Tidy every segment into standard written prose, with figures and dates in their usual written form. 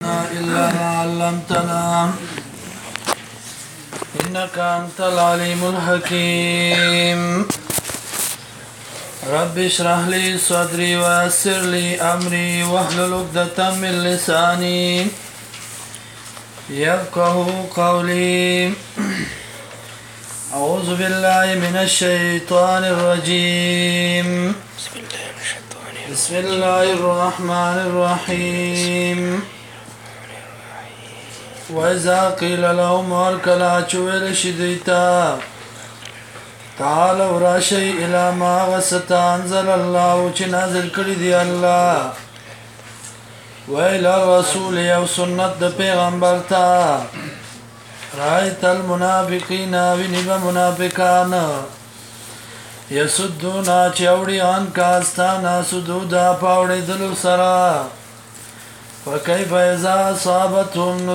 إلا ما علمتنا إنك أنت العليم الحكيم رب اشرح لي صدري ويسر لي أمري واحلل عقدة من لساني يفقهوا قولي أعوذ بالله من الشيطان الرجيم بسم الله الرحمن الرحيم وإذا قيل لهم وركلا چويل شديتا تعالوا راشي إلى ما غست أنزل الله چه نازل کړی دی الله وإلى الرسول یو سنت د پیغمبر تا رأيت المنافقين ونب منافقان يسدونا چوڑی آن کاستانا سدودا پاوڑی دلو سرا فكيف إذا أصابتهم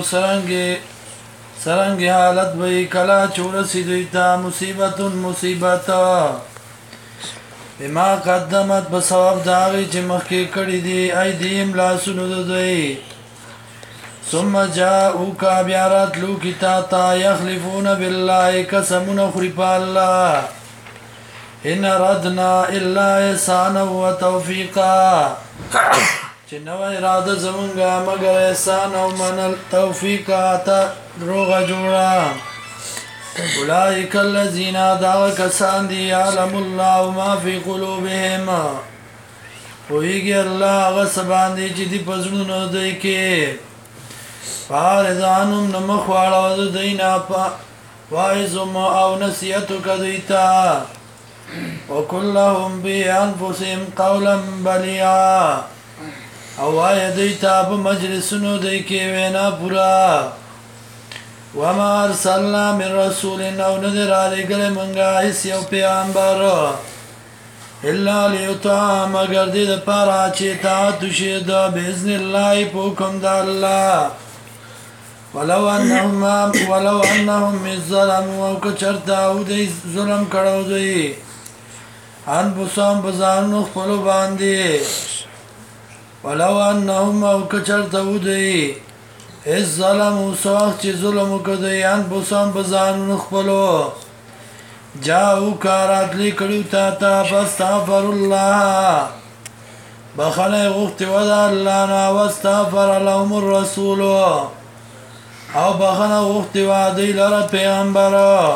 سرنگی حالت بئی کلا چورسی دویتا مصیبتا بما قدمت بسبب داغی چه مخی کڑی دی ایدیم لاسونو دوی ثم جاءوکا بیارات لوکی تاتا یخلفون بالله قسمون خریپا اللہ ان ردنا الا احسانا و توفیقا چه نو اراده زمونگا مگر احسان او من توفیقا تا روغ جوڑا اولئک الذین دعوا کسان دی یعلم الله ما فی قلوبهم پویگی اللہ غصبان دی چی دی پزنونو دی که فارضانم نمخواړو دینا پا وایزم او نصیحتو کدیتا وکلهم بانفسهم قولا بلیا او آیا دیتا پا مجلسونو دی که وینا پورا وما ارسلنا من رسول او ندر آلگل منگا حس یو پیغمبر الا لیطاع مگر دید پارا چه تاعتو شید بإذن اللہ پوکم دا اللہ ولو انهم من ظلموا او کچرتا او دی ظلم کڑو دی انفسهم بزانو خپلو باندی ولو انهم او کچرتا او دی از ظلمو سوخ چی ظلمو کدی انفسهم بزانو خپلو جاو کارات لی کڑو تا فاستغفر اللہ بخنه غفت ودا اللہ نا واستغفر لهم الرسولو او بخنه غفت وادی لر پیغمبر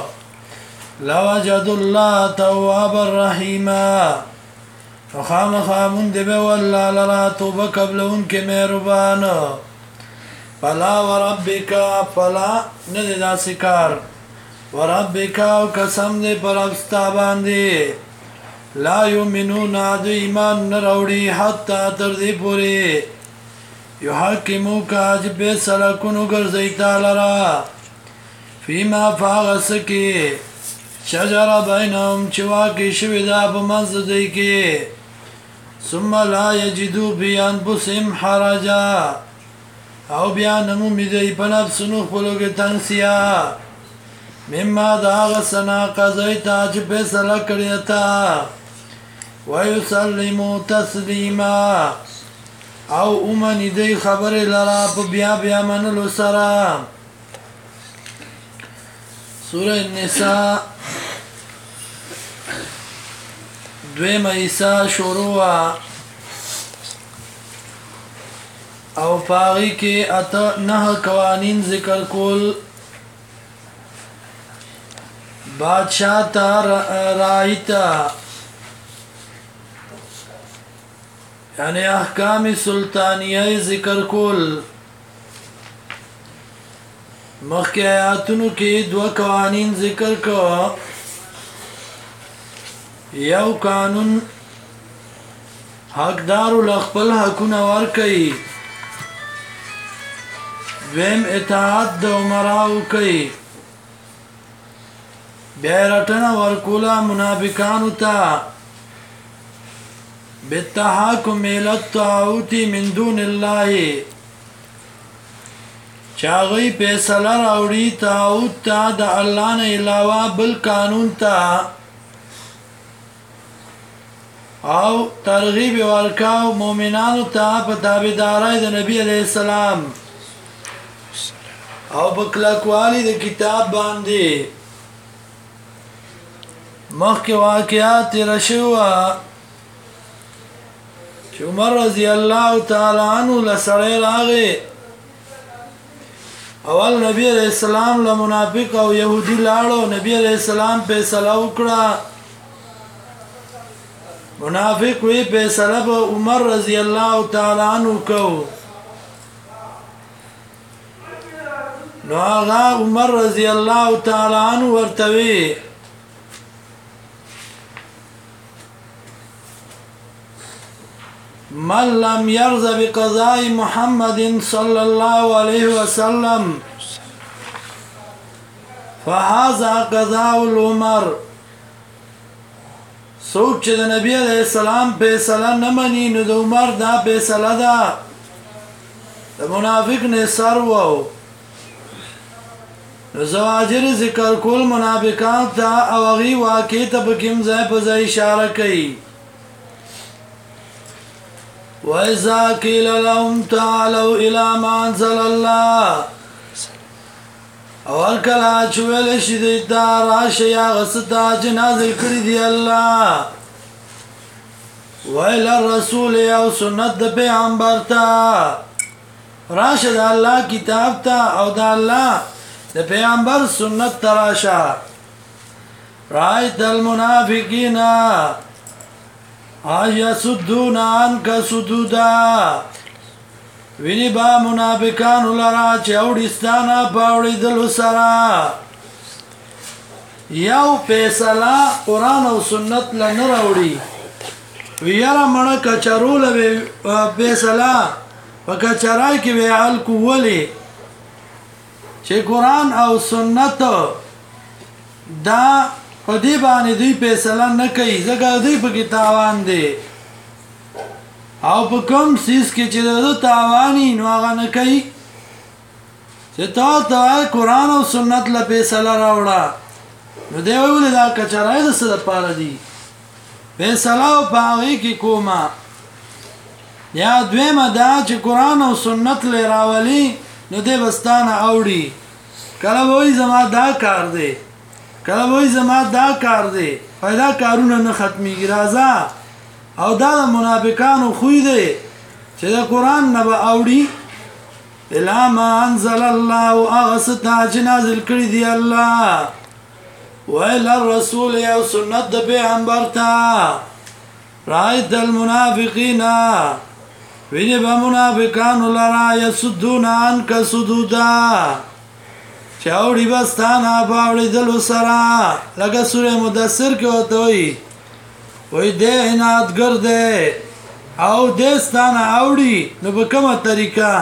لوجد الله توابا رحیما فخام خامون دی والله لرا توبه قبل انکه مهربان فلا وربکا فلا ندی دا سکار وربکا و قسم دی پر افستا باندی لا یومنون عدو ایمان نروڑی حتی تردی پوری یحکمو کا جب سلکونو گرزیتا لرا فیما فاغسکی شجر بینهم چواکی شویدا بمنز دیکی ثم لا یجدو بی انفسهم حرجا او بیا نمو میدی پنفسنو خپلوگی تنگسیا مما داغسنا قضیتا چه پیسلا کریتا ویسلمو تسلیما او امنی دی خبر لرا پا بیا منلو سرا سورة النساء دویم ایسا شروع او پاغی که اتا نه قوانین ذکر کول بادشاہ تا رائیتا یعنی احکام سلطانیه ذکر کول مخی آیاتونو که دو قوانین ذکر که یو قانون حقدارو لخپل حقون ورکی دویم اطاعت دا امراو کئی بیرٹنا ورکولا منافقانو تا بالتحاکم الالطاعوتی من دون اللہ چاگئی پیسلا راوڑی تاعوت تا دا اللہ نے علاوہ بل قانون تا او ترغیب ورکاو مومنانو ته په تابعدارۍ د نبی علیہ السلام او بکلکوالی د کتاب باندې مخکې واقعات تیر شوه چې عمر رضی الله تعالی عنہ لسړی راغی اول نبی علیہ السلام له منافق او يهودي لاړو نبی علیہ السلام فیصله وکړه منافق وی فیصله به عمر رضی الله تعالی عنہ کو نو هغه عمر رضی الله تعالی عنہ ورته وی من لم يرضى بقضاء محمد صلى الله عليه وسلم فهذا قضاء العمر سوچ د نبی علیہ السلام فیصله نه مني نو د عمر دا فیصله ده د منافق نه سر وو نو زواجر ذکر کول منافقان ته او غي واقع ته بکیم ځای په ځای اشاره کوي وَإِذَا قِيلَ لَهُمْ تَعَالَوْا إِلَى مَا أَنزَلَ اللَّهُ اول کله چې ویل شي دا راشي هغه څه چې نازل کړی دی الله وإلى الرسول او سنت د پیغمبر ته راشه د الله کتاب ته او د الله د پیغمبر سنت ته راشه رأيت المنافقين يصدون عنك صدودا ویني با منافقان لرا چې اوړستانه پاوړې دل سره یو فیصله قران او سنت لنه راوړي ویرا مړه کچرول به فیصله وکچرای کې به حل کوولې چې قران او سنت دا په دې باندې دوی فیصله نه کوي ځکه دوی په کې تاوان دي او په کوم سیس کې چې د تاوانی نو هغه نه کوي چې ته قرآن او سنت له فیصله راوړه نو دی ویل دا کچرای د څه لپاره دي فیصله او په هغې کې کومه یا دویمه دا چې قرآن او سنت له راولي نو دی بستانه اوړي کله وایي زما دا کار دی کله وایي زما دا کار دی پیدا کارونه نه ختمیږي راځه او دا منافقانو خوې دی چې د قران نه به اوړي الا ما انزل الله اغسطا چې نازل کړی دی الله وإلى الرسول او سنت د پیغمبر ته رأيت المنافقين ویني به منافقانو لرا يصدون عنك صدودا چې اوړي بستانه باوړي دلو سره لکه سوره مدثر کې وته وای دې عنایتګر دې او دې ستانه اوړي نو په کومه طریقه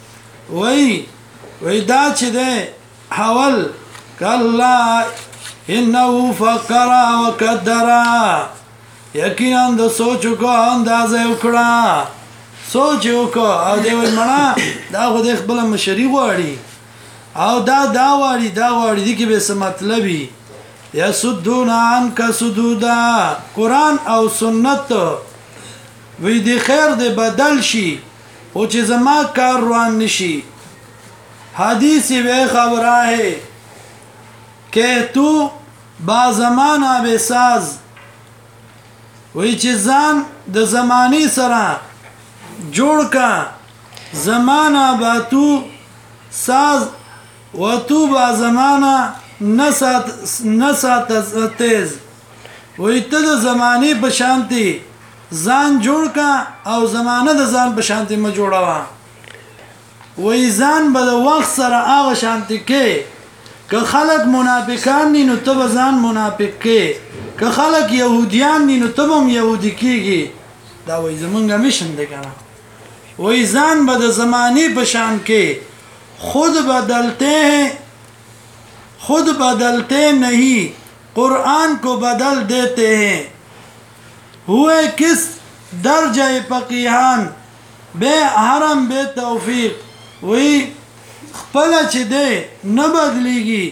وای دا چې دې حول کلا انه فکر وقدر یقینا د سوچ کو اندازه وکړه سوچ وکړه او دې وای مړه دا خو دې خپل مشري غواړي او دا غواړي دي کې به څه مطلبي يسدون عنك صدودا قرآن او سنت وی دی خیر دی بدل شي او چې زما کار روان نشي حدیث وی خبره ہے کہ تو با زمانہ بے ساز وی چې ځان د زمانی سره جوړ کا زمانہ با تو ساز و تو با زمانہ نسات تیز وی ته د زمانی په شانتي ځان جوړ کا او زمانه د ځان په شانتي ما جوړوا وی ځان به د وخت سره هغه شانتي کې که خلق منافقان ني نو ته ځان منافق کې که خلق يهوديان ني نو ته هم يهودي کېږي دا وی زمونږه مشن دی کنه وی ځان به د زمانی په شان کې خود بدلتے نہیں قرآن کو بدل دیتے ہیں ہوئے کس درجہ فقیہان بے حرم بے توفیق وی خپل چې دے نه بدلیږي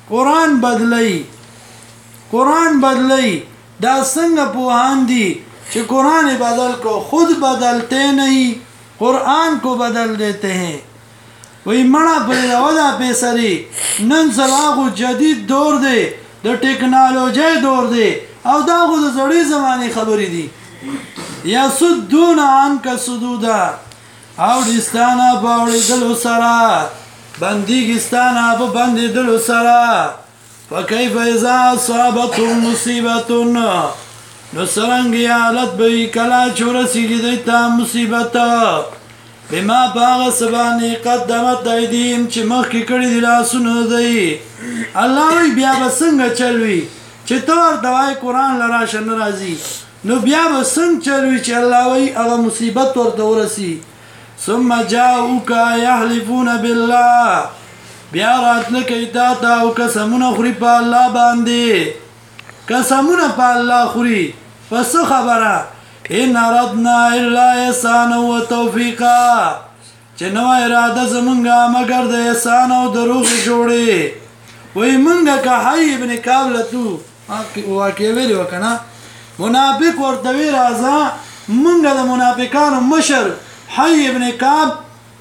قرآن بدلی دا څنګه پوهان دي چې قرآن بدل کو خود بدلتے نہیں قرآن کو بدل دیتے ہیں وی مړه پرېږده دا فیصلې نن سبا خو جدید دور دی د ټکنالوژۍ دور دی او دا خو د زړې زمانې خبرې دي یصدون عنک صدودا اوړي ستا نه په اوړېدلو سره بندېږي ستا نه په بندېدلو سره فکیف اذا اصابتهم مصیبة نو څرنګې حالت به وي کله چې ورسېږي دوی ته مصیبت بما په هغه څه باندې قدمت ایدیهم چې مخکې کړي دي لاسونه دوی الله وایي بیا به څنګه چل وي چې ته ورته وایې قرآن له راشه نه راځي نو بیا به څنګه چل وي چې الله وایي هغه مصیبت ورته ورسي ثم جاءوک یحلفون بالله بیا راتله کوي تا ته او قسمونه خوري په الله باندې قسمونه په الله خوري په څه خبره ان اردنا الا احسانا وتوفیقا چې نو اراده زمونږه مگر د احسان او د روغې جوړې وایي مونږه که حی ابن کعب لتو واقع ویلې وکنه منافق ورته وی راځه مونږه د منافقانو مشر حی ابن کعب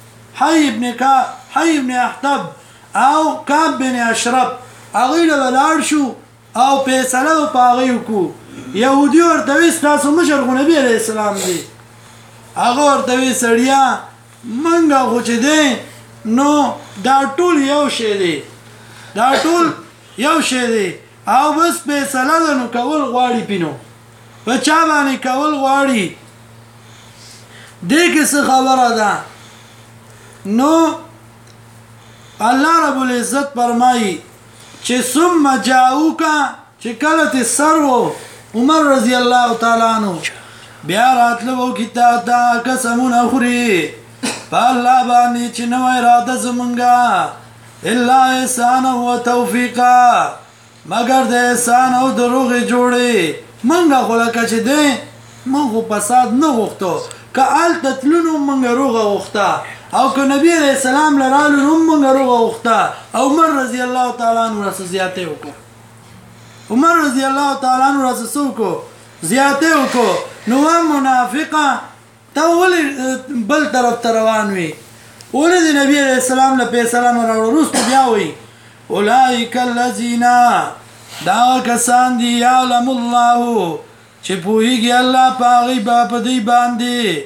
حی ابن احتب او کعب بن اشرف هغوی له ولاړ شو او فیصله به په هغوی وکړو یهودي ورته وی ستاسو مشر خو نبي علیه السلام دی هغه ورته وی سړیا مونږه خو چې دی نو دا ټول یو شی دی دا ټول یو شی دی او بس فیصله ده نو کول غواړي پینو په چا باندې کول غواړي دې کې څه خبره ده نو الله رب العزت فرمایي چې ثم جاءوکا چې کله ته سرو عمر رضی الله تعالی عنہ بیا راتلو کتاب دا قسمونه خوري په الله باندې چې نو اراده زمونږه الا احسان او توفیقا مگر د احسان او دروغ جوړي منګه خو لکه چې دی منغو فساد نه غوښتو که آلته تلونو منګه روغه غوښته او که نبی علیہ السلام لرالو نو منګه روغه غوښته او عمر رضی الله تعالی عنہ راسه زیاته وکړه عمر رضی الله تعالی عنہ راسه سوکو زیاته وکړو نو منافقه ته ولې بل طرف ته روان وي ولې د نبی علیہ السلام له فیصله نه راوړو وروسته بیا وایي اولئک الذین دا کسان دي یعلم الله چې پوهیږي الله په هغوی په دوی باندې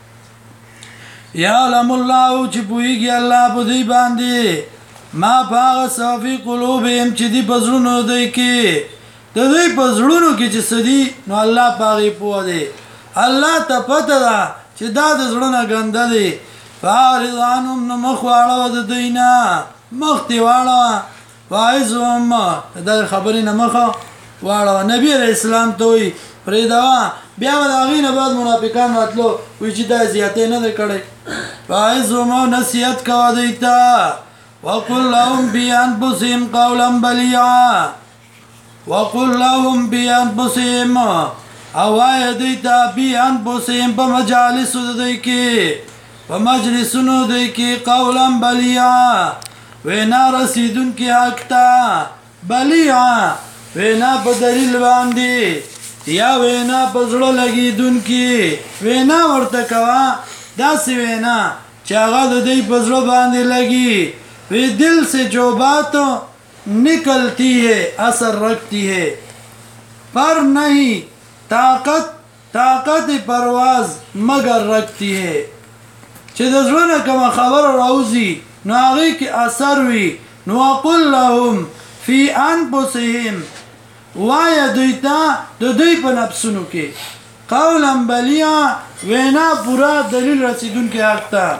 یعلم الله چې پوهیږي الله په دوی باندې ما په هغه څه فی قلوبهم چې دي په زړونو دوی کې د دوی په زړونو کې چې څه دي نو الله په هغې پوه دی الله ته پته ده چې دا د زړه نه ګنده دی فاعرض عنهم نو مخ واړوه د دوی نه مخ دې واړوه واعظهم دا خبرې نه مخه واړوه نبي علیه السلام ته وایي پرېږدوه بیا به د هغې نه بعد منافقان راتلو وایي چې دا زیاتې نه دی کړی واعظهم او نصیحت کوه دوی ته وقل لهم فی انفسهم قولا بلیغا وقل لهم فی انفسهم او وایه دوی ته فی انفسهم په مجالسو د دوی کې په مجلسونو دوی کې قولا بلیغا وینا رسیدونکي حق ته بلیغا وینا په دلیل باندې یا وینا په زړه لګېدونکي وینا ورته کوه داسې وینا چې هغه د دوی په زړه باندې لګي وی دل سے جو بات نکلتی ہے اثر رکھتی ہے پر نہیں طاقت پرواز مگر رکھتی ہے چې د زړه نه کومه خبره راوځي نو هغې کې اثر وي نو وقل لهم فی انفسهم وایه دوی ته د دوی په نفسونو کې قولا بلیغا وینا پورا دلیل رسیدونکي حق ته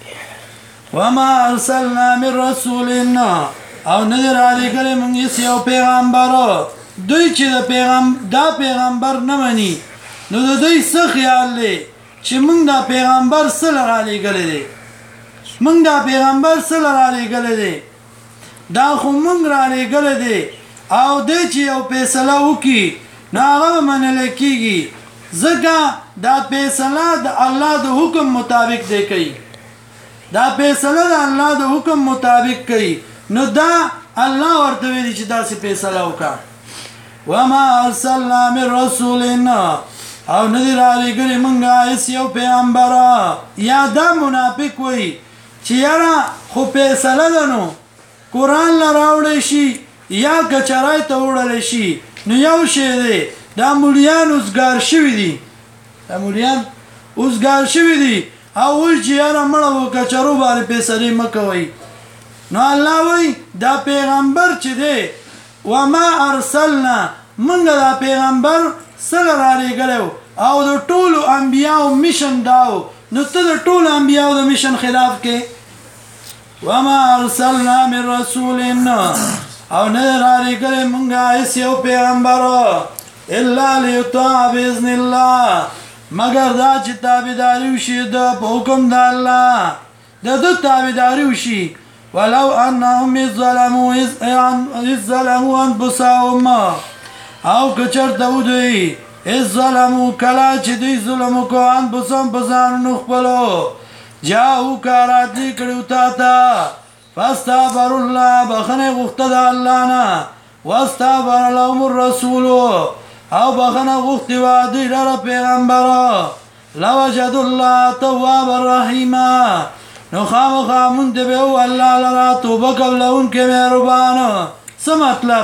وما ارسلنا من رسول او نه دی رالیږلی موږ هېڅ یو پیغمبر دوی چې دا پیغمبر نه مني نو د دوی څه خیال دی چې موږ دا پیغمبر څه له رالیږلی دی موږ دا پیغمبر څه له رالیږلی دی دا خو موږ رالیږلی دی او دی چې یو فیصله وکړي نو هغه به منلی کېږي ځکه دا فیصله د الله د حکم مطابق دی کوي دا فیصله د الله د حکم مطابق کوي نو دا الله ورته ویلي چې داسې فیصله وکړه وما ارسلنا من رسول او نه دی رالیږلی موږ هېڅ یو پیغمبر یا دا منافق وایي چې یاره خو فیصله ده نو قرآن له راوړی شي یا کچرای ته وړلی شي نو یو شی دی دا مولیان اوسګار شوي دي دا مولیان اوسګار شوي دي او وایي چې یاره مړه و کچرو باندې فیصلې مه کوئ نو الله وایي دا پیغمبر چې دی وما ارسلنا موږ دا پیغمبر سره رالیږلی او د ټولو انبیاو میشن داو نو ته د ټولو انبیاو د میشن خلاف کې وما ارسلنا من رسول او نه رالیږلی موږ هیڅ یو پیغمبر الا لیطاع باذن الله مگر دا چې تابعداري وشي د په حکم د الله د ده تابعداري وشي ولو انهم اذ ظلموا انفسهم او که چېرته ودوی اذ ظلموا کله چې دوی ظلم وکړو انفسهم په ځانونو خپلو جاؤوک راتلي کړي تا ته فاستغفروا الله بخنه غوښته د الله نه واستغفر لهم الرسول او بخنه غوښتې وه دوی لره پیغمبره لوجدوا الله توابا رحیما نو خامخا مونږ به و الله لره توبه کوونکی مهربان څه مطلب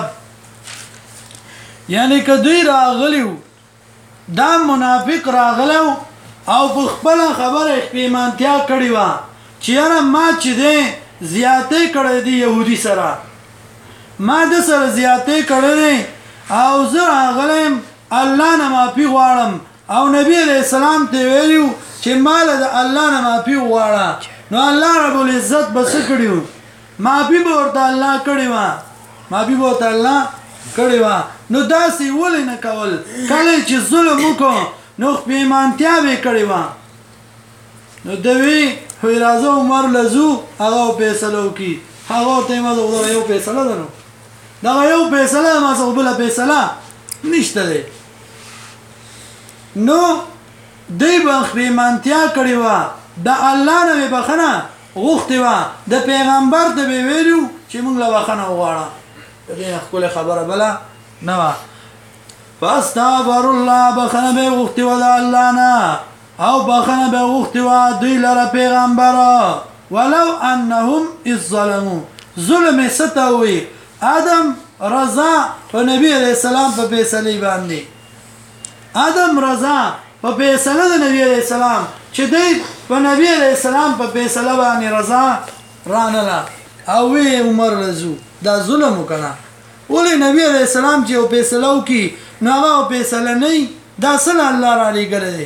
یعنی که دوی راغلیو دا منافق راغلیو او په خپله خبره پیمانتیا کړې وه چې یاره ما چې دی زیاتې کړی دی یهودي سره ما د سره زیاتې کړی دی او زه راغلی الله نه معافي غواړم او نبی علیه السلام ته ویلي چې ما له د الله نه معافي وغواړه نو الله رب العزت به څه کړي وو معافي به ورته الله کړې وه معافي به ورته الله کړې وه نو داسې ولې نه کول کله چې ظلم وکړو نو پیمانتیا به کړې وه نو ده وی وایي راځه عمر له ځو هغه فیصله وکړي هغه ورته یې ما ته یو فیصله ده نو دغه یو فیصله ده ما څخه بله فیصله نشته دی نو دوی به پیمانتیا کړې وه د الله نه به بخنه غوښتې وه د پیغمبر ته به ویلو چې موږ له بخنه وغواړه د دې نه ښکلې خبره بله نه وه فاستغفر الله بخنه به یې غوښتې وه د الله نه او بخنه به یې غوښتې وه دوی لره پیغمبره ولو انهم اذ ظلموا ظلم یې څه ته وایي آدم رضا په نبي علیه السلام په فیصلې باندې آدم رضا په فیصله د نبی علیه السلام چې دی په نبی علیه السلام په فیصله باندې رضا رانله او وی عمر رضو دا ظلم وکړه ولې نبی علیه السلام چې یو فیصله وکړي نو هغه فیصله نه وي دا څه له الله رالیږلی دی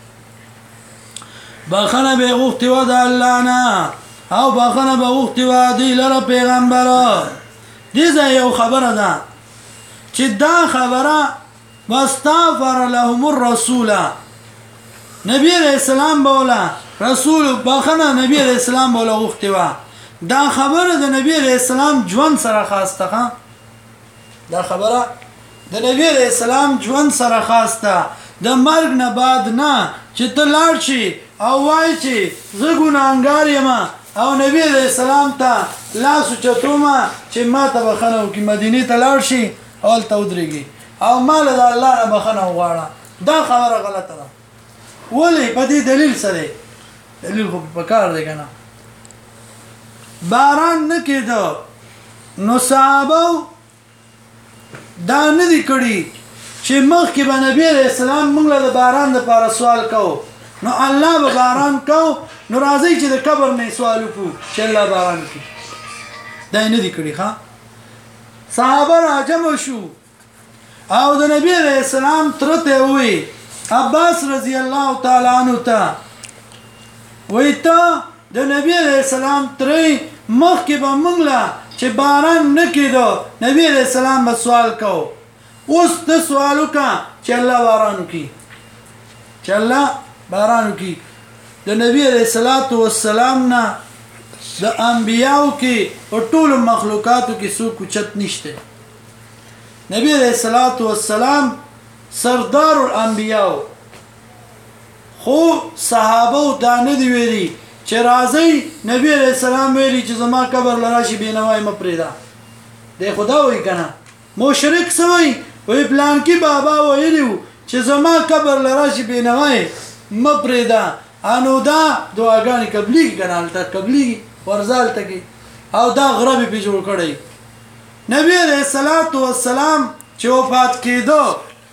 بخنه به یې غوښتې وه د الله نه او بخنه به غوښتې وه دوی لره پیغمبره دې ځای یو خبره ده چې دا خبره واستغفر لهم الرسول نبی علیہ السلام بولا رسول بخنه نبی علیہ السلام بولا غوښتې وه دا خبره د نبی علیہ السلام ژوند سره خاص ده دا خبره د نبی علیہ السلام ژوند سره خاص ده د مرګ نه بعد نه چې ته لاړ شي او وایي چې زه ګناهګار یم او نبی علیہ السلام ته لاس اوچتومه چې ما ته بخنه وکړي مدینې ته لاړ شي او هلته ودرېږي او ما له د الله نه بخنه وغواړه دا خبره غلطه ده ولې په دې دلیل څه دی دلیل خو په کار دی که نه باران نه کېده نو صحابه دا نه دي کړي چې مخکې به نبي علیه السلام موږ له د باران دپاره سوال کوو نو الله به باران کو نو راځئ چې د قبر نه سوال وکړو چې الله باران کړي دا یې نه دي کړي ښه صحابه راجمع شو او د نبی علیه السلام تره ته ووایي عباس رضی الله تعالی عنه ته وایي ته د نبی علیه السلام ترې مخکې به موږ له چې باران نه کېدو نبی علیه السلام به سوال کو اوس ته سوال وکړه چې الله باران وکړي چې الله باران وکړي د نبی علیه السلام نه د انبیاو کې او ټولو مخلوقاتو کې څوک اوچت نشته نبی علیه السلام سردار الانبیاء خو صحابه دا نه دی ویلي چې راځئ نبی علیه السلام ویلي چې زما قبر لراشي بېنوای مه پرېږده دی خو دا وایي که نه مشرک څه وایي وایي پلانکي بابا ویلي و چې زما قبر لراشي بېنوای مه پرېږده انو دا دعاګانې قبليږي کنه الته قبليږي ورزال تکي او دا غربي په جوړ کړی نبی عليه الصلاه والسلام چې وفات کېدو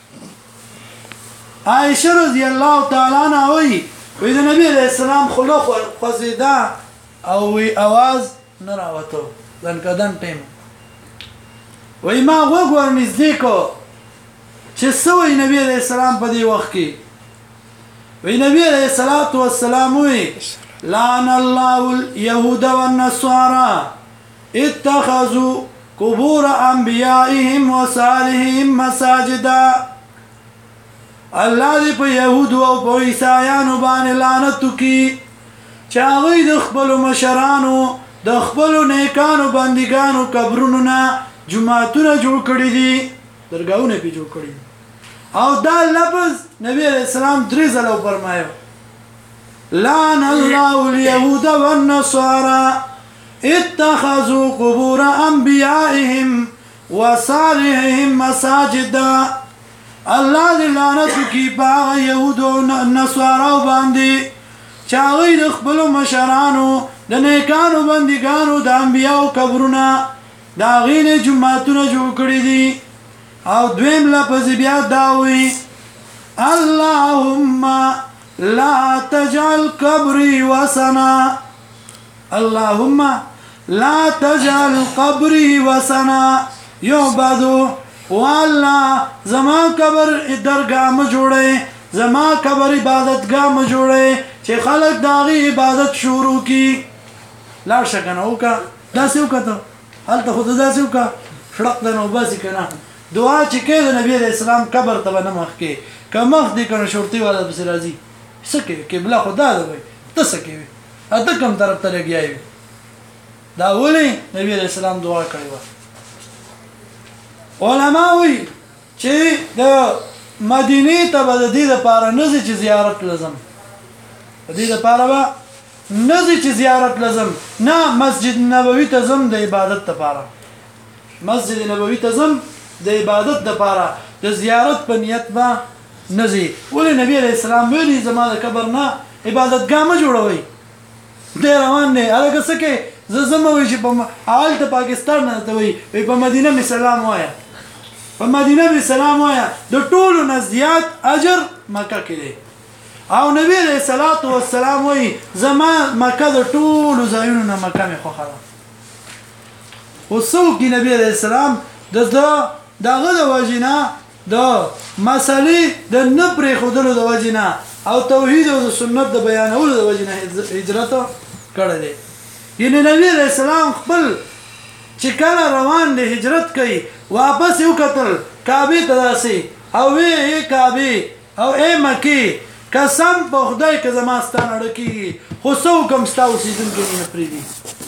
عائشه رضی الله تعالی عنها وی د نبی عليه السلام خلق خوځیدا او وی आवाज نه راوته ځنکدان ټیم وی ما وګور نږدې کو چې سوې نبی عليه السلام په دې وخت کې وی نبی عليه الصلاه والسلام وی لعن الله اليهود والنصارى اتخذوا قبور انبيائهم وصالحهم مساجدا الله دې په يهودو او په عیسایانو باندې لعنت وکړي چې هغه د خپل مشرانو د خپل نیکانو بندګانو قبرونو نه جمعهونه جوړ کړي دي درگاهونه په جوړ کړي او دا لفظ نبی عليه السلام درې ځله فرمایو لعن الله اليهود والنصارى اتخذوا قبور انبيائهم وصالحهم مساجدا الله دې لعنت کوي په يهود او نصارا باندې چې هغه د خپل مشرانو د نیکانو بندګانو د انبیاو قبرونه دا غینه جمعهونه جوړ کړی دي او دویم لفظ بیا داوي اللهم لا تجعل قبري وثنا اللهم لا تجعل قبري وثنا يعبد والله زما قبر درگاه م جوړه زما قبر عبادتگاه م جوړه چې خلک داغي عبادت شروع کی لا شکنه وکا داسې وکړه حالت خود داسې وکړه شړق نه وباسي کنه دعا چې کې د نبی عليه السلام قبر ته نه مخ کې کمخ دي کنه شورتي والا بس راځي سکه قبله خدا ده وي تسکه وي اته کوم طرف ته لګیایي دا ولي نبی عليه السلام دعا کړې و علماء وی چې د مدینه ته د دې لپاره نزي چې زیارت لازم د دې لپاره نزي چې زیارت لازم نه مسجد نبوي ته زم د عبادت لپاره مسجد نبوي ته زم د عبادت لپاره د زیارت په نیت با نزي ولې نبی عليه السلام ویلي زماده قبر نه عبادتګاه ما جوړوي د روان نه هغه څه کې زموږ چې په حال د پاکستان نه ته وي په مدینه می سلام وایا په مدینه می سلام وایا د ټولو نه زیات اجر مکه کې دی او نبی عليه الصلاه والسلام وی زما مکه د ټولو ځایونو نه مکه می خو خلا وسو کې نبی عليه السلام دغه د وجینا د مسلې د نپرې خودلو د وجینا او توحید او سنت د بیانولو د وجینا هجرت کړه دی یعنی نبی علیہ السلام خپل چې کله روان دی هجرت کوي واپس یو قتل کعبه ته راسي او وی کعبه او ای مکی قسم په خدای که زما ستانه ډکی خو سو کوم ستاو سیدن کې نه پریدي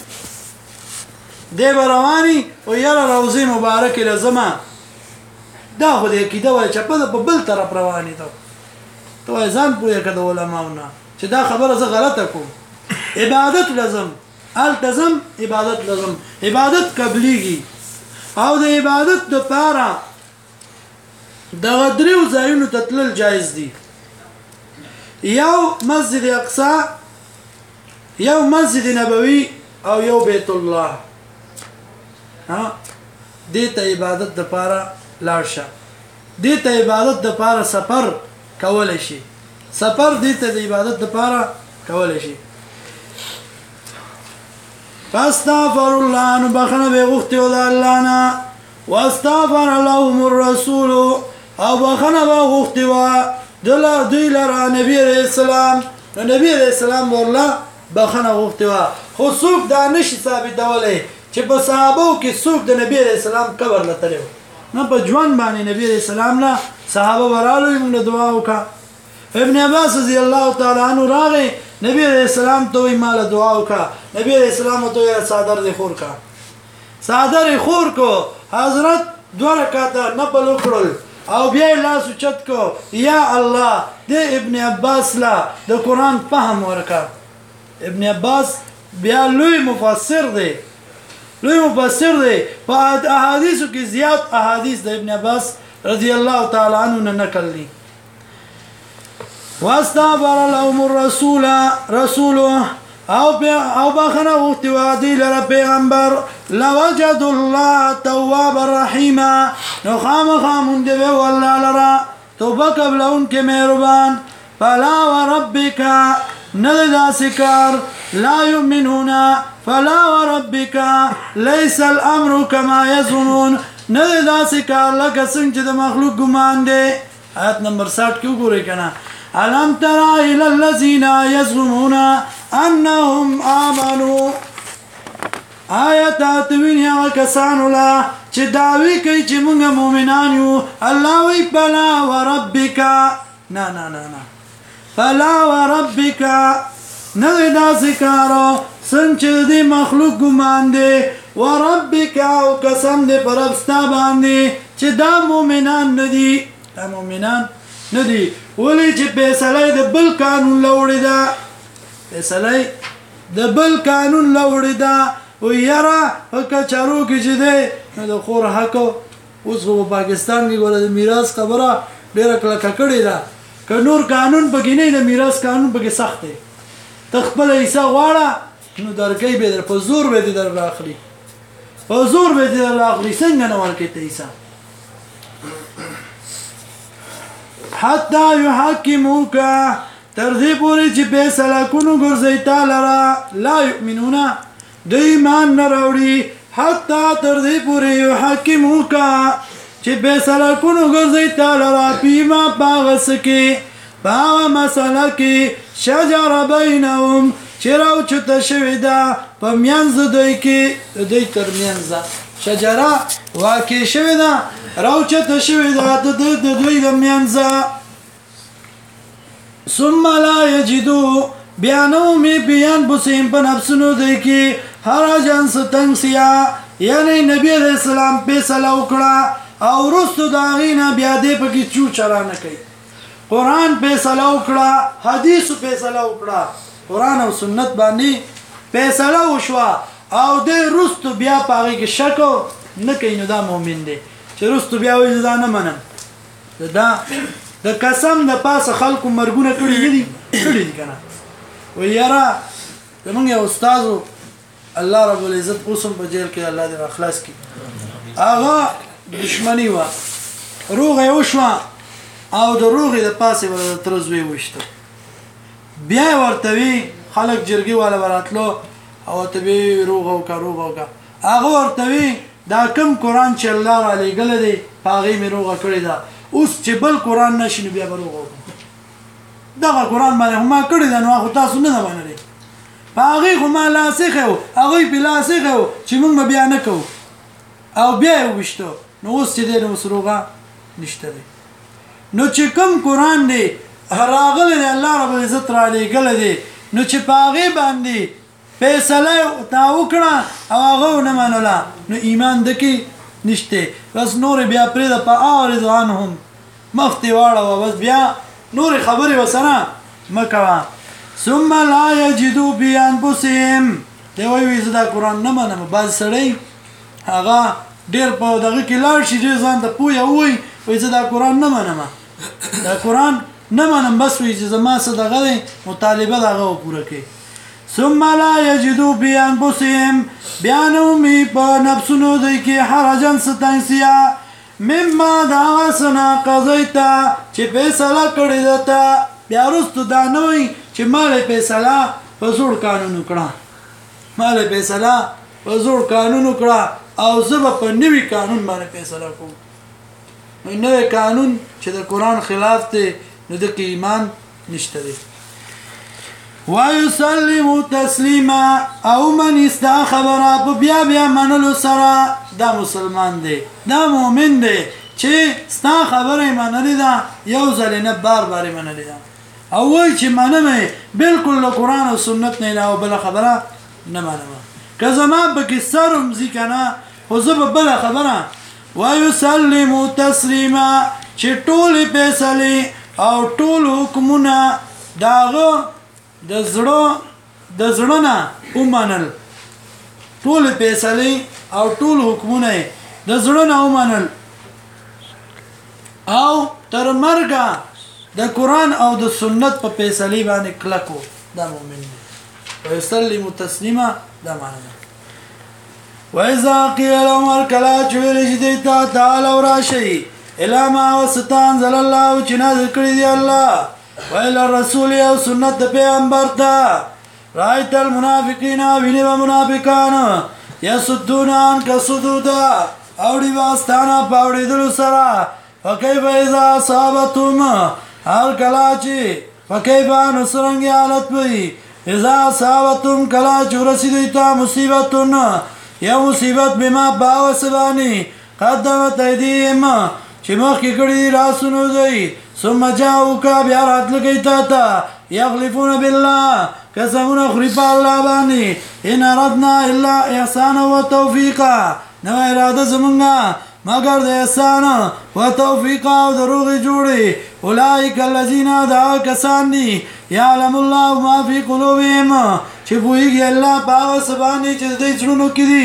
دی رواني او یاره روزي مبارک لزما دا خو دې کیده وای چې په بل طرف رواني ته تو ځان پوهه کړه علماونه چې دا خبره زه غلطه کوم عبادت لازم التزم عبادت لازم عبادت قبليږي او د عبادت د پاره د غدریو ځایونو تتلل جایز دي یو مسجد اقصا یو مسجد نبوي او یو بیت الله ها دې ته عبادت د پاره لاړشه دې ته عبادت د پاره سفر کول شي سفر دې ته د عبادت د پاره کول شي فاستغفر الله ان بخنه به غختي ول الله نا واستغفر لهم الرسول او بخنه به غختي وا دوی لرا نبی عليه السلام نبی عليه السلام والله بخنه غختي وا خو څوک دا نشي ثابتولې چې په صحابو کې څوک د نبی عليه السلام قبر لته نه په ژوند باندې نبی عليه السلام لا صحابه ورالو موږ دعا وکړه ابن عباس رضی الله تعالی عنہ راغی نبی علیہ السلام تو مال دعا وکړه نبی علیہ السلام تو یې صادر دی خور کا صادر خور کو حضرت دوه رکعات نفل وکړل او بیا لاس چت کو یا الله د ابن عباس لا د قران فهم ورکا ابن عباس بیا لوی مفسر دی په احادیثو کې زیات احادیث د ابن عباس رضی الله تعالی عنہ نه نقل دي واستغفر لهم الرسول او بخنا وقتی لره پیغمبر لوجد الله تواب الرحیم نو خامخا منده به والله لره توبه قبلون که مهربان فلا وربك نددا سکار لا يؤمنون فلا وربك ليس الامر كما يظنون نددا سکار لکه څنګه چې د مخلوق ګمان دی آیت نمبر 60 کې وګورئ کنه ألم تر إلى الذين يزعمون أنهم آمنوا آيات وینیا کسانو لا چې داوی کوي چې موږ مؤمنان یو الله وی بلا وربک نه فلا وربک نه دا ذکر څنګه دې مخلوق ګمان دی وربک او قسم دې پر ابستا باندې چې دا مؤمنان ندي دا مؤمنان ندي ولی چې فیصله د بل قانون لوړی ده فیصله د بل قانون لوړی ده و یاره کچارو کې چې دی نو د خور حق اوس خو پاکستان کې ګوره د میراث خبره ډېره کلکه کړې ده که نور قانون پکې نه د میراث قانون پکې سخت دی ته خپله حصه غواړه نو درکوي به در په زور به دې در راخلي په زور به دې در راخلي څنګه نه ورکوي ته حصه حتی یحکموک تر دې پورې چې فیصله کونو ګرځوي تا لره لا یؤمنون د ایمان نه راوړي حتی تر دې پورې یحکموک چې فیصله کونو ګرځوي تا لره فیما په هغه څه کې په هغه مسله کې شجره بینهم چې راوچته شوې ده په منځ دوی کې د دوی تر منځه شجره واقع شوې ده راوچته شوې ده د دوی د منځه ثم لا یجدو بیانومی بیان بسیم په نفسونو دی کې حرجن ستنگسیا یعنی نبی علیہ السلام فیصله وکړه او رستو د هغې نه بیا دې پکې چو چرا نه کوي قرآن فیصله وکړه حدیثو فیصله وکړه قرآن او سنت باندې فیصله وشوه او دې رستو بیا په هغې کې شک نه کوي نو دا مؤمن دی چې رستو بیا وایي دا نه منم دا د قسم د پاسه خلکو مرګونه کړي دي کنه و یاره زمونږ یو استادو الله رب العزت اوس هم په جیل کې الله دې اخلاص کړي هغه دشمني وه روغه یې وشوه او د روغې د پاسې به د تره زوی وشته بیا یې ورته وي خلک جرګې والا به راتلو او ورته به روغه وکړه هغه ورته وي دا کوم قرآن چې الله را لېږلی دی په هغې مې روغه کړې ده اوس چې بل قرآن نشي نو بیا به روغه وکړو دغه قرآن باندې خو ما کړې ده نو خو تاسو نه ده منلې په هغې خو ما لاس ایښی و هغوی پې لاس ایښی و چې موږ به بیا نه کوو او بیا یې وویشته نو اوس چې دی نو اوس روغه نشته دی نو چې کوم قرآن دی راغلی دی الله رب العزت را لېږلی دی نو چې په هغې باندې فیصله تا وکړه او هغه ونه منله نو ایمان دکې نشته بس نور بیا پرېږده په اعرض عنهم مخ دې واړوه بس بیا نورې خبرې ورسره مه کوه ثم لا یجدو فی انفسهم دی وایي زه دا قرآن نه منم بعض سړی هغه ډېر په دغه کې لاړ شي ډېر ځان ته پوه ووایي وایي زه دا قرآن نه منم دا قرآن نه منم بس وایي چې زما څه دغه دی مطالبه د هغه وپوره کوي ثم لا یجدو فی انفسهم بیا نه ومي په نفسونو دوی کې حرجن څه تنګسیا مما د هغه څه نه قضیته چې فیصله کړې ده ته بیا وروستو دا نه وایي چې ما له فیصله په زوړ قانون وکړه ما له فیصله په زوړ قانون وکړه او زه به په نوي قانون باندې فیصله کوم نو نوی قانون چې د قرآن خلاف دی نو دکې ایمان نشته دی وَيُسَلِّمُ تَسْلِيمًا او من استا خبره په بیا بیا منلو سره دا مسلمان دی دا مؤمن دی چې ستا خبره یې منلې ده یو ځلې نه بار بار یې منلې ده او وایي چې منم یې بلکل له قرآن او سنت نه علاوه بله خبره نه منم که زما پکې سر هم ځي که نه خو زه به بله خبره وَيُسَلِّمُ تَسْلِيمًا چې ټولې فیصلې او ټول حکمونه د هغه د زړه نه ومنل ټولې فیصلې او ټول حکمونه یې د زړه نه ومنل او تر مرګه د قرآن او د سنت په فیصلې باندې کلکو دا مؤمن دی ويسلم تسلیما دا معنی ده وإذا قيل لهم الكلا چویل جدیتا تعالوا راشي الى ما وستان زل الله چې نازل کړی دی الله وإلى الرسول او سنت پیغمبر ته رایت المنافقین ویني منافقان یسدون عنك صدودا اوړي واستانه پاوړي دل سره فكيف اذا اصابتهم الكلاچی فكيف نصرنګ حالت وي اذا اصابتهم کلاچ ورسیدتا مصیبتون یا مصیبت بما باوسبانی قدمت ایدیهم چې مخکې کړي راسونو دی ثم جاءوك بیا راتلګی تا یغلفون بالله قسمونه خوري په الله باندې ان اردنا الا احسانا وتوفیقا نو اراده زمونږه مگر د احسان او توفیق او دروغ جوړي اولئک الذین دعا کسان دي یعلم الله ما فی قلوبهم چې پوهیږي الله په سبانه چې د زړونو کې دي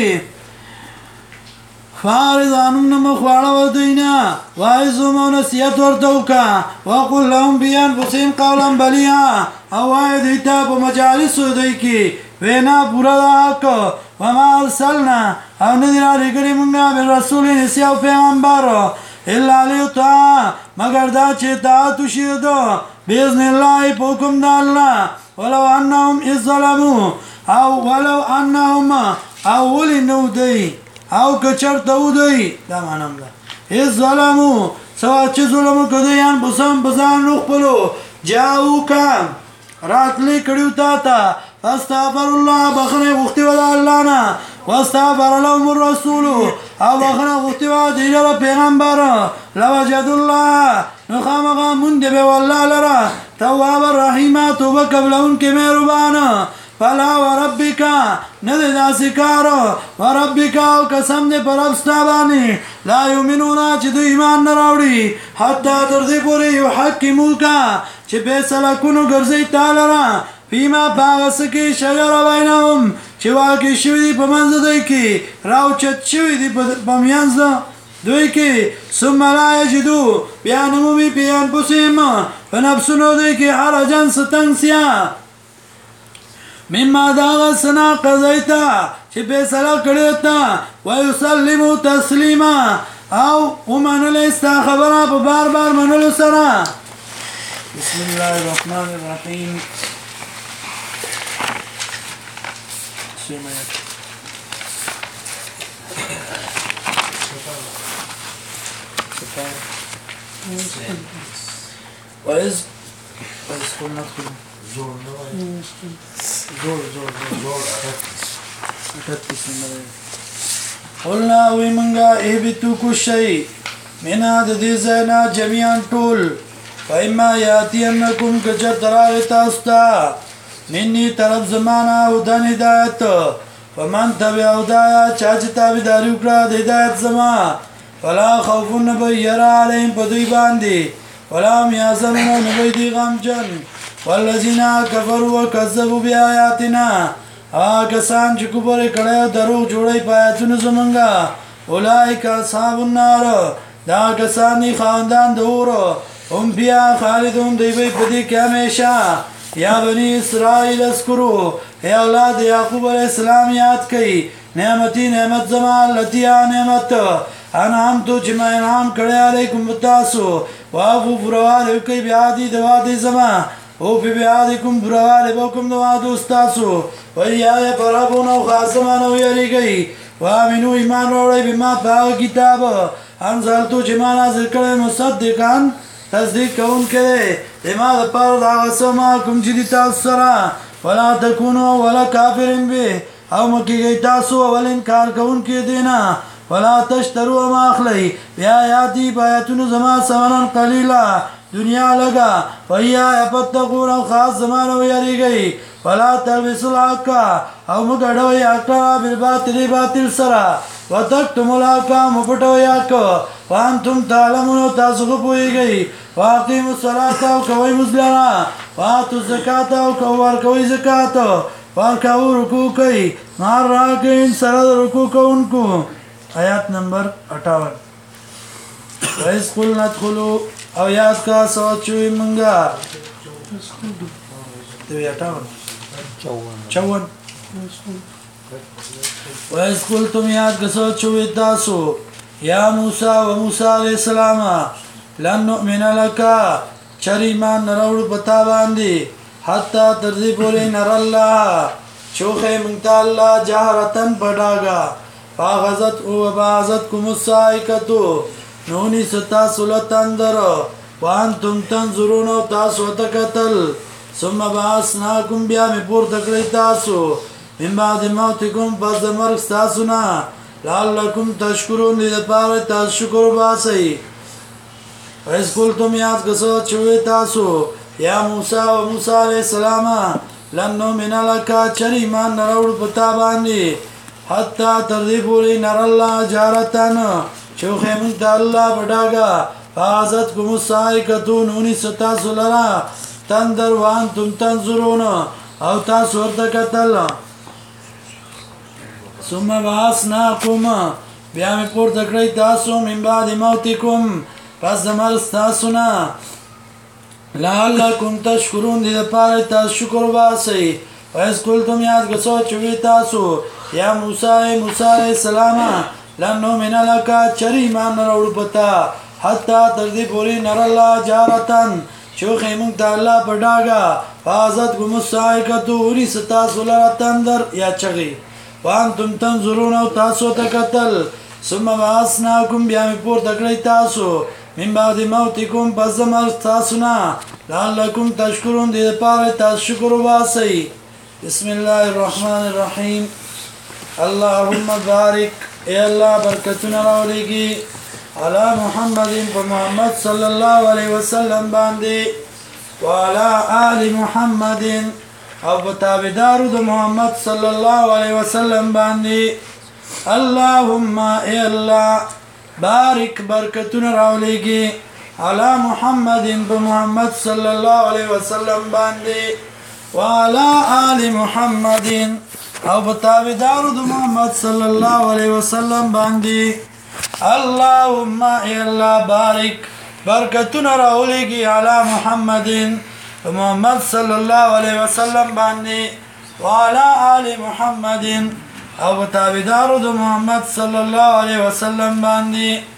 فارضانون مخواړه ودینا وایزم نسیت ورتوکا وقل لهم بانفسهم قولا بلیا او وای دیتا په مجالس دوی کې وینا پورا حق وما ارسلنا او ندر لګری مونږه به رسول نسیو پیغمبر الا لیطاع مگر دا چې اطاعت وشي دو باذن الله په حکم د الله ولو انهم ظلموا او ولنو دی او کچر تودی دا معنی ده ظلمو سوا چې ظلم کدیان بسم بزان روح پلو جاو کام راتلی کړیو تا استغفر الله بخنه غوښتي ولا الله نه واستغفر لهم الرسول او بخنه غوښتي وا دی له پیغمبر لوجد الله نو خامغه مونږ به والله لرا تواب الرحیم توبه قبلون کې مهربان فلا وربک ندی داسی کارو وربک او قسم دی پر ابستابانی لا یومنونا چی دو ایمان نراوڑی حتی تردی پوری یحکموکا چی بیسلا کنو گرزی تالرا فیما باغسکی شجر بینهم چی واقعی شوی دی پا منز دوی کی راو چت شوی دی پا میانز دوی کی ثم لا یجدو بیانمومی پیان پسیم فنفسنو دوی کی حرجن ستنگ سیا مما داغ سنا قضیتا چې فیصله کړی تا ويسلمو تسلیما او ومنل استا خبره په بار بار منلو سره بسم الله الرحمن الرحیم وإذ قلنا زور قلنا وی منگا احبتو کشی منا ددی زینا جمیعان طول فایما یاتی انکم کچر تراغ تاستا منی طرف زمانا هدن ہدایت فمن تبع هدایا چاچ تابداری اکرا ہدایت زمان فلا خوفون نبی یرا علیہم پدوی باندی ولا میازنون نبی دی غمجن والذین کفروا وکذبوا بآیاتنا کسان چې کفر کړي دروغ جوړي پایتونه زمونږه اولئک اصحاب النار دا کسان خاندان دور هم بیا خالدون دی په دې کې همیشه یا بنی اسرائیل اذکروا اے اولاد یعقوب علیہ السلام یاد کړئ نعمت زمان لتیا نعمت انعام تو چې ما انعام کړی علیکم تاسو وافو فروال کوي بیا دي دوا دي زمان او فی بیادکم براوالی بکم دوادو استاسو ویای پرابونو خاصمانو یری گئی وامنو ایمان روڑی بما پاو کتاب انزلتو چما نازل کرے مصدقان تصدیق کون کرے اما دپار داغسما کم چی دی تاسو سرا ولا تکونو ولا کافرین بی او مکی گئی تاسو اول انکار کون کی دینا ولا تشترو اما اخلی بیا یادی بایتونو زمان سمنان قلیلا دنیا لگا ویا پتقون او خاص زمانه یری گئی ولا تلبسوا الحق او مګړوي حق بالباطل باطل سرا وتكتموا الحق مپټوي حق وانتم تعلمون تاسو پوهیږئ واقیموا الصلاة او کوي مزلنا واتوا الزکات او کوي زکات ورکاو رکوع کوي مار راکین سره رکوع کوونکو آیات نمبر 58 وَإِذْ قُلْنَا ادْخُلُوا او یاد کا سوچ چوي منګه دوی 58 وإذ قلتم یاد کا سوچ چوي تاسو یا موسی و موسی علیہ السلام لن نؤمن لك چریمان نروړ پتا باندې حتا تر دې پورې نر الله چوخه مونږ الله جهرتن پډاګا فاغزت او بازتكم الصائقه نونی ستا سلطندر وانتم تنظرون تاسو تکتل ثم بعثناكم بیا می پور تکړی تاسو من بعد موتکم پس د مرګ تاسو نه لعلکم تشکرون دې لپاره تاسو شکر وباسئ وإذ قلتم یاد کسو چوي تاسو یا موسی او موسی علیہ السلام لن نؤمن لك چریمان نروړ پتا باندې حتا تر دې پورې نر الله جارتن چوخه مونږ الله بډاګا فازت کوم الصائقه نونی ستا سولرا تندر وانتم تنظرون او تاسو ورته کتل ثم بعثناكم بیا می پور تکړی تاسو من بعد موتکم پس د مرګ تاسو نه لعلکم تشکرون دې لپاره تاسو شکر وباسئ وإذ قلتم یاد کسو چوي تاسو یا موسی علیہ السلام لن نؤمن لك چریمان نروړ پتا حتا تر دې پورې نر الله جارتن چوخه مونږ ته الله پډاګا فازت کوم الصائقه وري ستا سولر تندر یا چغي وانتم تنظرون او تاسو تکتل ثم بعثناكم بیا می پور تکړی تاسو من بعد موتکم پس مر تاسو نه لعلکم تشکرون دې لپاره تاسو شکر وباسئ بسم الله الرحمن الرحیم اللهم بارک اے الله برکتونه راولېږي علی محمد محمد صلی الله علیه وسلم باندې وعلى آل محمد او بتابدارو د محمد صلی الله علیه وسلم باندې اللهم اے الله بارک برکتونه راولېږي علی محمد محمد صلی الله علیه وسلم باندې وعلى آل محمد او بتابدارو د محمد صلی الله علیه وسلم باندې اللهم اے الله بارک برکتونه راولېږي علی محمد محمد صلی الله علیه وسلم باندې وعلى آل محمد او بتابدارو د محمد صلی الله علیه وسلم باندې